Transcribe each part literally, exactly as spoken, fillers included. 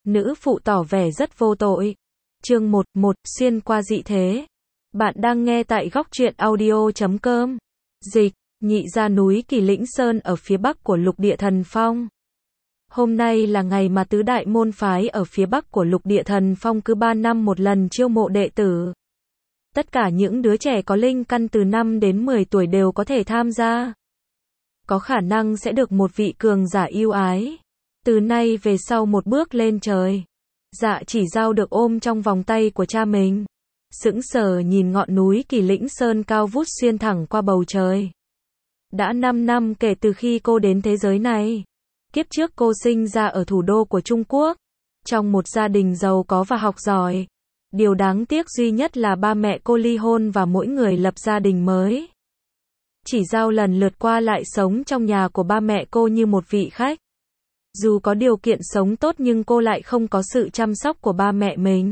Nữ phụ tỏ vẻ rất vô tội. Chương một, một, xuyên qua dị thế. Bạn đang nghe tại góc truyện audio chấm com. Dịch, nhị ra núi Kỳ Lĩnh Sơn ở phía bắc của lục địa thần phong. Hôm nay là ngày mà tứ đại môn phái ở phía bắc của lục địa thần phong cứ ba năm một lần chiêu mộ đệ tử. Tất cả những đứa trẻ có linh căn từ năm đến mười tuổi đều có thể tham gia. Có khả năng sẽ được một vị cường giả yêu ái. Từ nay về sau một bước lên trời. Dạ Chỉ Dao được ôm trong vòng tay của cha mình. Sững sờ nhìn ngọn núi Kỳ Lĩnh Sơn cao vút xuyên thẳng qua bầu trời. Đã năm năm kể từ khi cô đến thế giới này. Kiếp trước cô sinh ra ở thủ đô của Trung Quốc. Trong một gia đình giàu có và học giỏi. Điều đáng tiếc duy nhất là ba mẹ cô ly hôn và mỗi người lập gia đình mới. Chỉ Dao lần lượt qua lại sống trong nhà của ba mẹ cô như một vị khách. Dù có điều kiện sống tốt nhưng cô lại không có sự chăm sóc của ba mẹ mình.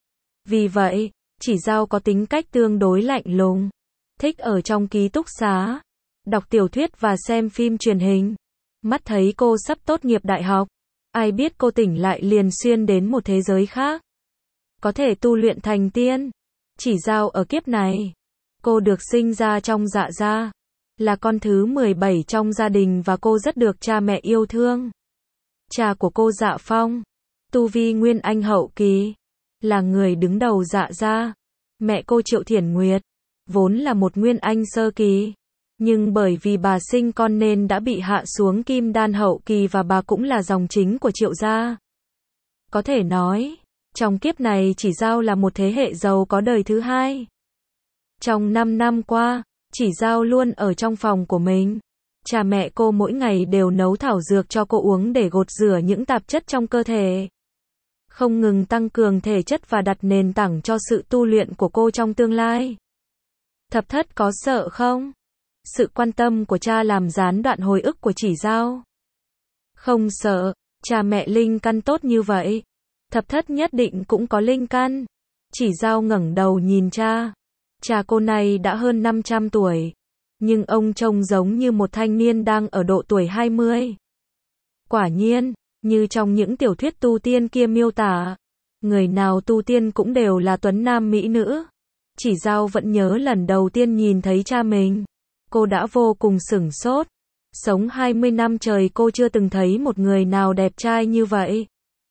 Vì vậy, Chỉ Dao có tính cách tương đối lạnh lùng. Thích ở trong ký túc xá, đọc tiểu thuyết và xem phim truyền hình. Mắt thấy cô sắp tốt nghiệp đại học. Ai biết cô tỉnh lại liền xuyên đến một thế giới khác. Có thể tu luyện thành tiên. Chỉ Dao ở kiếp này. Cô được sinh ra trong Dạ gia. Là con thứ mười bảy trong gia đình và cô rất được cha mẹ yêu thương. Cha của cô Dạ Phong, tu vi Nguyên Anh hậu kỳ, là người đứng đầu Dạ gia. Mẹ cô Triệu Thiển Nguyệt, vốn là một Nguyên Anh sơ kỳ. Nhưng bởi vì bà sinh con nên đã bị hạ xuống Kim Đan hậu kỳ và bà cũng là dòng chính của Triệu gia. Có thể nói, trong kiếp này Chỉ Dao là một thế hệ giàu có đời thứ hai. Trong năm năm qua, Chỉ Dao luôn ở trong phòng của mình. Cha mẹ cô mỗi ngày đều nấu thảo dược cho cô uống để gột rửa những tạp chất trong cơ thể. Không ngừng tăng cường thể chất và đặt nền tảng cho sự tu luyện của cô trong tương lai. Thập thất có sợ không? Sự quan tâm của cha làm gián đoạn hồi ức của Chỉ Dao. Không sợ, cha mẹ linh căn tốt như vậy. Thập thất nhất định cũng có linh căn. Chỉ Dao ngẩng đầu nhìn cha. Cha cô này đã hơn năm trăm tuổi. Nhưng ông trông giống như một thanh niên đang ở độ tuổi hai mươi. Quả nhiên, như trong những tiểu thuyết tu tiên kia miêu tả, người nào tu tiên cũng đều là tuấn nam mỹ nữ. Chỉ Dao vẫn nhớ lần đầu tiên nhìn thấy cha mình. Cô đã vô cùng sửng sốt. Sống hai mươi năm trời cô chưa từng thấy một người nào đẹp trai như vậy.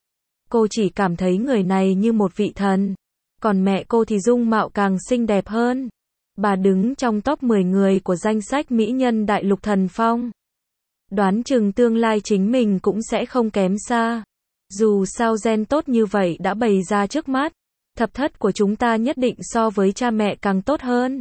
Cô chỉ cảm thấy người này như một vị thần. Còn mẹ cô thì dung mạo càng xinh đẹp hơn. Bà đứng trong top mười người của danh sách mỹ nhân đại lục thần phong. Đoán chừng tương lai chính mình cũng sẽ không kém xa. Dù sao gen tốt như vậy đã bày ra trước mắt. Thập thất của chúng ta nhất định so với cha mẹ càng tốt hơn.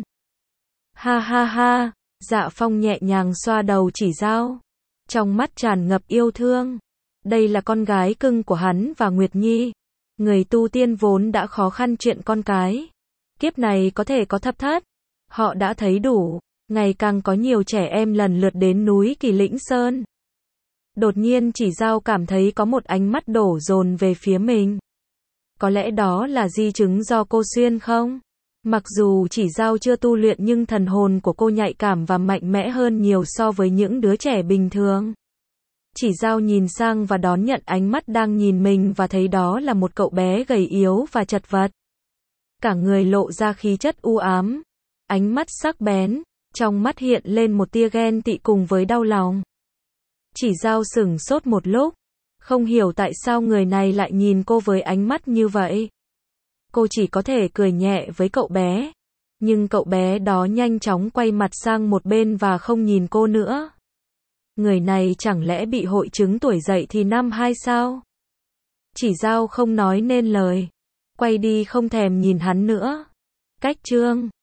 Ha ha ha, Dạ Phong nhẹ nhàng xoa đầu Chỉ Dao. Trong mắt tràn ngập yêu thương. Đây là con gái cưng của hắn và Nguyệt Nhi. Người tu tiên vốn đã khó khăn chuyện con cái. Kiếp này có thể có thập thất. Họ đã thấy đủ, ngày càng có nhiều trẻ em lần lượt đến núi Kỳ Lĩnh Sơn. Đột nhiên Chỉ Dao cảm thấy có một ánh mắt đổ dồn về phía mình. Có lẽ đó là di chứng do cô xuyên không? Mặc dù Chỉ Dao chưa tu luyện nhưng thần hồn của cô nhạy cảm và mạnh mẽ hơn nhiều so với những đứa trẻ bình thường. Chỉ Dao nhìn sang và đón nhận ánh mắt đang nhìn mình và thấy đó là một cậu bé gầy yếu và chật vật. Cả người lộ ra khí chất u ám. Ánh mắt sắc bén, trong mắt hiện lên một tia ghen tị cùng với đau lòng. Chỉ Dao sửng sốt một lúc, không hiểu tại sao người này lại nhìn cô với ánh mắt như vậy. Cô chỉ có thể cười nhẹ với cậu bé, nhưng cậu bé đó nhanh chóng quay mặt sang một bên và không nhìn cô nữa. Người này chẳng lẽ bị hội chứng tuổi dậy thì năm hai sao? Chỉ Dao không nói nên lời, quay đi không thèm nhìn hắn nữa. Cách chương